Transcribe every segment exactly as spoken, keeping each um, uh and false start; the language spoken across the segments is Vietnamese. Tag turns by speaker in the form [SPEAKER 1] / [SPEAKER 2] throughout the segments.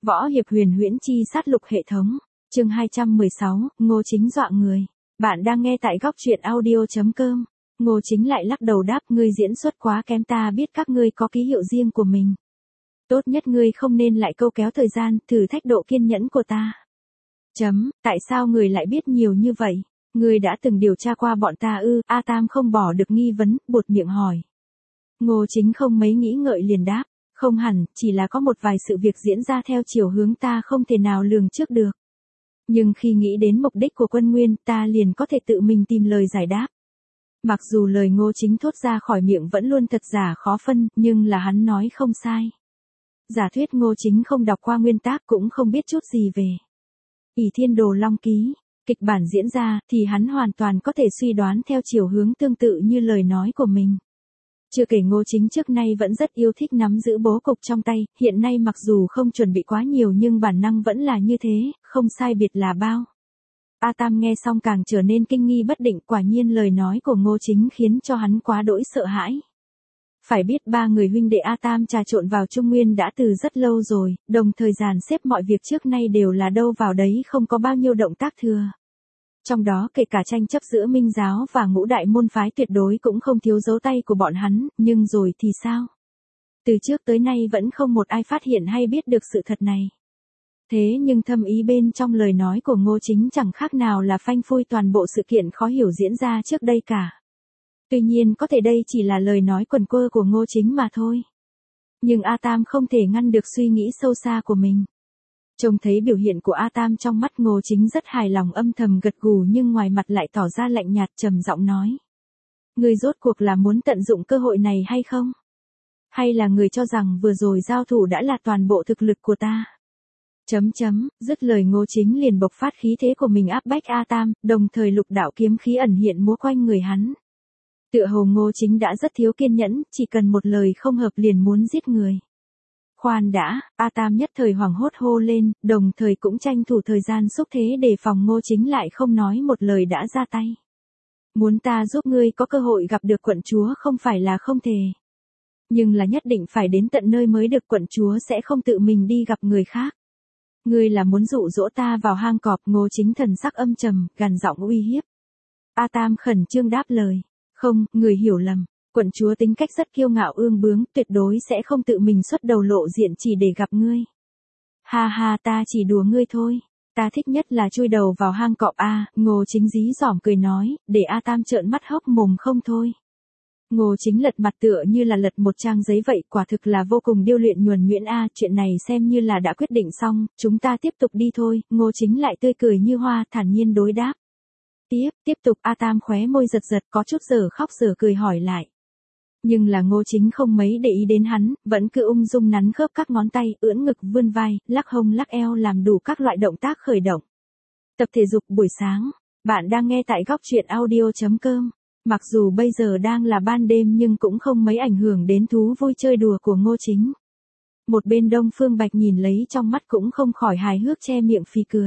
[SPEAKER 1] Võ hiệp huyền huyễn chi sát lục hệ thống. Chương hai trăm mười sáu, Ngô Chính dọa người. Bạn đang nghe tại góc truyện audio chấm com. Ngô Chính lại lắc đầu đáp, ngươi diễn xuất quá kém, ta biết các ngươi có ký hiệu riêng của mình. Tốt nhất ngươi không nên lại câu kéo thời gian, thử thách độ kiên nhẫn của ta. Chấm, tại sao người lại biết nhiều như vậy? Ngươi đã từng điều tra qua bọn ta ư? A Tam không bỏ được nghi vấn, buột miệng hỏi. Ngô Chính không mấy nghĩ ngợi liền đáp. Không hẳn, chỉ là có một vài sự việc diễn ra theo chiều hướng ta không thể nào lường trước được. Nhưng khi nghĩ đến mục đích của Quân Nguyên, ta liền có thể tự mình tìm lời giải đáp. Mặc dù lời Ngô Chính thốt ra khỏi miệng vẫn luôn thật giả khó phân, nhưng là hắn nói không sai. Giả thuyết Ngô Chính không đọc qua nguyên tác cũng không biết chút gì về ỷ Thiên Đồ Long Ký. Kịch bản diễn ra thì hắn hoàn toàn có thể suy đoán theo chiều hướng tương tự như lời nói của mình. Chưa kể Ngô Chính trước nay vẫn rất yêu thích nắm giữ bố cục trong tay, hiện nay mặc dù không chuẩn bị quá nhiều nhưng bản năng vẫn là như thế, không sai biệt là bao. A Tam nghe xong càng trở nên kinh nghi bất định, quả nhiên lời nói của Ngô Chính khiến cho hắn quá đỗi sợ hãi. Phải biết ba người huynh đệ A Tam trà trộn vào Trung Nguyên đã từ rất lâu rồi, đồng thời dàn xếp mọi việc trước nay đều là đâu vào đấy, không có bao nhiêu động tác thừa. Trong đó kể cả tranh chấp giữa Minh giáo và ngũ đại môn phái tuyệt đối cũng không thiếu dấu tay của bọn hắn, nhưng rồi thì sao? Từ trước tới nay vẫn không một ai phát hiện hay biết được sự thật này. Thế nhưng thâm ý bên trong lời nói của Ngô Chính chẳng khác nào là phanh phui toàn bộ sự kiện khó hiểu diễn ra trước đây cả. Tuy nhiên có thể đây chỉ là lời nói quần quơ của Ngô Chính mà thôi. Nhưng A Tam không thể ngăn được suy nghĩ sâu xa của mình. Trông thấy biểu hiện của A Tam trong mắt Ngô Chính rất hài lòng, âm thầm gật gù nhưng ngoài mặt lại tỏ ra lạnh nhạt, trầm giọng nói. Ngươi rốt cuộc là muốn tận dụng cơ hội này hay không? Hay là người cho rằng vừa rồi giao thủ đã là toàn bộ thực lực của ta? Chấm chấm, dứt lời Ngô Chính liền bộc phát khí thế của mình áp bách A Tam, đồng thời lục đạo kiếm khí ẩn hiện múa quanh người hắn. Tựa hồ Ngô Chính đã rất thiếu kiên nhẫn, chỉ cần một lời không hợp liền muốn giết người. Khoan đã, A Tam nhất thời hoảng hốt hô lên, đồng thời cũng tranh thủ thời gian xúc thế để phòng Ngô Chính lại không nói một lời đã ra tay. Muốn ta giúp ngươi có cơ hội gặp được quận chúa không phải là không thể. Nhưng là nhất định phải đến tận nơi mới được, quận chúa sẽ không tự mình đi gặp người khác. Ngươi là muốn dụ dỗ ta vào hang cọp? Ngô Chính thần sắc âm trầm, gằn giọng uy hiếp. A Tam khẩn trương đáp lời. Không, người hiểu lầm. Quận chúa tính cách rất kiêu ngạo ương bướng, tuyệt đối sẽ không tự mình xuất đầu lộ diện chỉ để gặp ngươi. Ha ha, ta chỉ đùa ngươi thôi. Ta thích nhất là chui đầu vào hang cọp a. Ngô Chính dí dỏm cười nói, để A Tam trợn mắt hốc mồm không thôi. Ngô Chính lật mặt tựa như là lật một trang giấy vậy, quả thực là vô cùng điêu luyện nhuần nhuyễn a. Chuyện này xem như là đã quyết định xong, chúng ta tiếp tục đi thôi. Ngô Chính lại tươi cười như hoa, thản nhiên đối đáp. Tiếp, tiếp tục. A Tam khóe môi giật giật, có chút giờ khóc giờ cười hỏi lại. Nhưng là Ngô Chính không mấy để ý đến hắn, vẫn cứ ung dung nắn khớp các ngón tay, ưỡn ngực vươn vai, lắc hông lắc eo làm đủ các loại động tác khởi động. Tập thể dục buổi sáng. Bạn đang nghe tại góc truyện audio chấm com. Mặc dù bây giờ đang là ban đêm nhưng cũng không mấy ảnh hưởng đến thú vui chơi đùa của Ngô Chính. Một bên Đông Phương Bạch nhìn lấy trong mắt cũng không khỏi hài hước che miệng phì cười.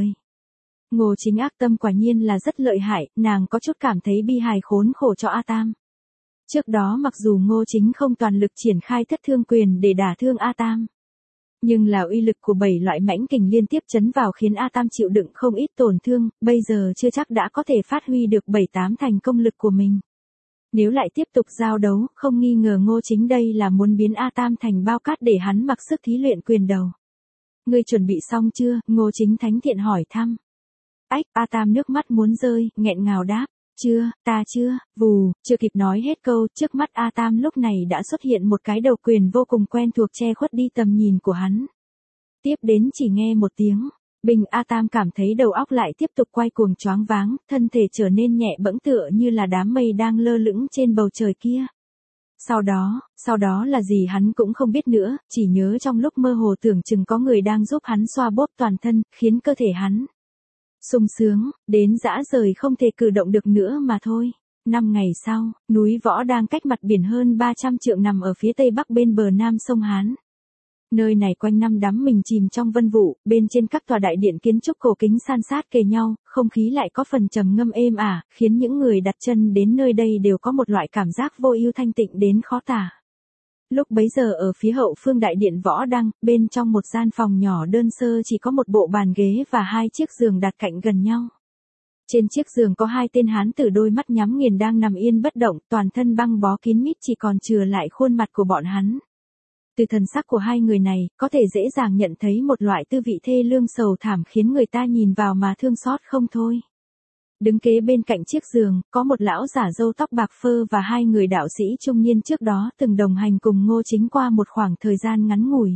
[SPEAKER 1] Ngô Chính ác tâm quả nhiên là rất lợi hại, nàng có chút cảm thấy bi hài khốn khổ cho A Tam. Trước đó mặc dù Ngô Chính không toàn lực triển khai thất thương quyền để đả thương A Tam, nhưng là uy lực của bảy loại mãnh kình liên tiếp chấn vào khiến A Tam chịu đựng không ít tổn thương, bây giờ chưa chắc đã có thể phát huy được bảy tám thành công lực của mình. Nếu lại tiếp tục giao đấu, không nghi ngờ Ngô Chính đây là muốn biến A Tam thành bao cát để hắn mặc sức thí luyện quyền đầu. Ngươi chuẩn bị xong chưa? Ngô Chính thánh thiện hỏi thăm. Ách, A Tam nước mắt muốn rơi, nghẹn ngào đáp. Chưa, ta chưa, vù, chưa kịp nói hết câu, trước mắt A Tam lúc này đã xuất hiện một cái đầu quyền vô cùng quen thuộc che khuất đi tầm nhìn của hắn. Tiếp đến chỉ nghe một tiếng, bình. A Tam cảm thấy đầu óc lại tiếp tục quay cuồng choáng váng, thân thể trở nên nhẹ bẫng tựa như là đám mây đang lơ lửng trên bầu trời kia. Sau đó, sau đó là gì hắn cũng không biết nữa, chỉ nhớ trong lúc mơ hồ tưởng chừng có người đang giúp hắn xoa bóp toàn thân, khiến cơ thể hắn sung sướng, đến dã rời không thể cử động được nữa mà thôi. Năm ngày sau, núi Võ đang cách mặt biển hơn ba trăm trượng nằm ở phía tây bắc bên bờ nam sông Hán. Nơi này quanh năm đắm mình chìm trong vân vụ, bên trên các tòa đại điện kiến trúc cổ kính san sát kề nhau, không khí lại có phần trầm ngâm êm ả, khiến những người đặt chân đến nơi đây đều có một loại cảm giác vô ưu thanh tịnh đến khó tả. Lúc bấy giờ ở phía hậu phương đại điện võ đăng, bên trong một gian phòng nhỏ đơn sơ chỉ có một bộ bàn ghế và hai chiếc giường đặt cạnh gần nhau. Trên chiếc giường có hai tên hán tử đôi mắt nhắm nghiền đang nằm yên bất động, toàn thân băng bó kín mít chỉ còn chừa lại khuôn mặt của bọn hắn. Từ thần sắc của hai người này, có thể dễ dàng nhận thấy một loại tư vị thê lương sầu thảm khiến người ta nhìn vào mà thương xót không thôi. Đứng kế bên cạnh chiếc giường, có một lão giả râu tóc bạc phơ và hai người đạo sĩ trung niên trước đó từng đồng hành cùng Ngô Chính qua một khoảng thời gian ngắn ngủi.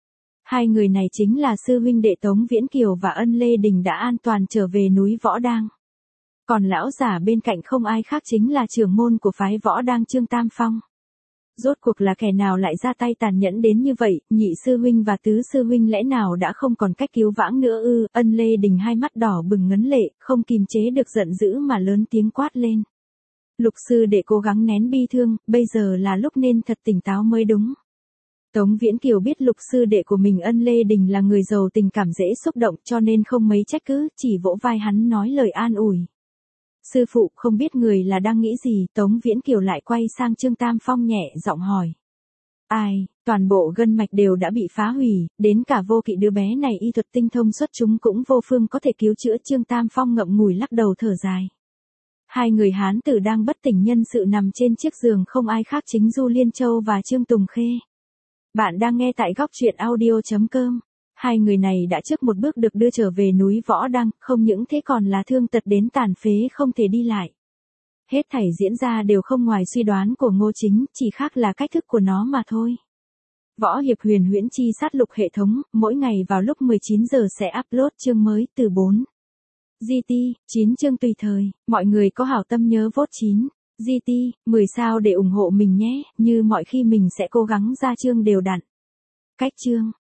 [SPEAKER 1] Hai người này chính là sư huynh đệ Tống Viễn Kiều và Ân Lê Đình đã an toàn trở về núi Võ Đang. Còn lão giả bên cạnh không ai khác chính là trưởng môn của phái Võ Đang Trương Tam Phong. Rốt cuộc là kẻ nào lại ra tay tàn nhẫn đến như vậy, nhị sư huynh và tứ sư huynh lẽ nào đã không còn cách cứu vãng nữa ư? Ân Lê Đình hai mắt đỏ bừng ngấn lệ, không kìm chế được giận dữ mà lớn tiếng quát lên. Lục sư đệ cố gắng nén bi thương, bây giờ là lúc nên thật tỉnh táo mới đúng. Tống Viễn Kiều biết lục sư đệ của mình Ân Lê Đình là người giàu tình cảm dễ xúc động cho nên không mấy trách cứ, chỉ vỗ vai hắn nói lời an ủi. Sư phụ không biết người là đang nghĩ gì, Tống Viễn Kiều lại quay sang Trương Tam Phong nhẹ giọng hỏi. Ai, toàn bộ gân mạch đều đã bị phá hủy, đến cả Vô Kỵ đứa bé này y thuật tinh thông xuất chúng cũng vô phương có thể cứu chữa. Trương Tam Phong ngậm ngùi lắc đầu thở dài. Hai người hán tử đang bất tỉnh nhân sự nằm trên chiếc giường không ai khác chính Du Liên Châu và Trương Tùng Khê. Bạn đang nghe tại góc truyện audio chấm com. Hai người này đã trước một bước được đưa trở về núi Võ Đăng, không những thế còn là thương tật đến tàn phế không thể đi lại. Hết thảy diễn ra đều không ngoài suy đoán của Ngô Chính, chỉ khác là cách thức của nó mà thôi. Võ Hiệp Huyền Huyễn Chi Sát Lục hệ thống, mỗi ngày vào lúc mười chín giờ sẽ upload chương mới từ bốn giê tê, chín chương tùy thời, mọi người có hảo tâm nhớ vote chín giê tê, mười sao để ủng hộ mình nhé, như mọi khi mình sẽ cố gắng ra chương đều đặn. Cách chương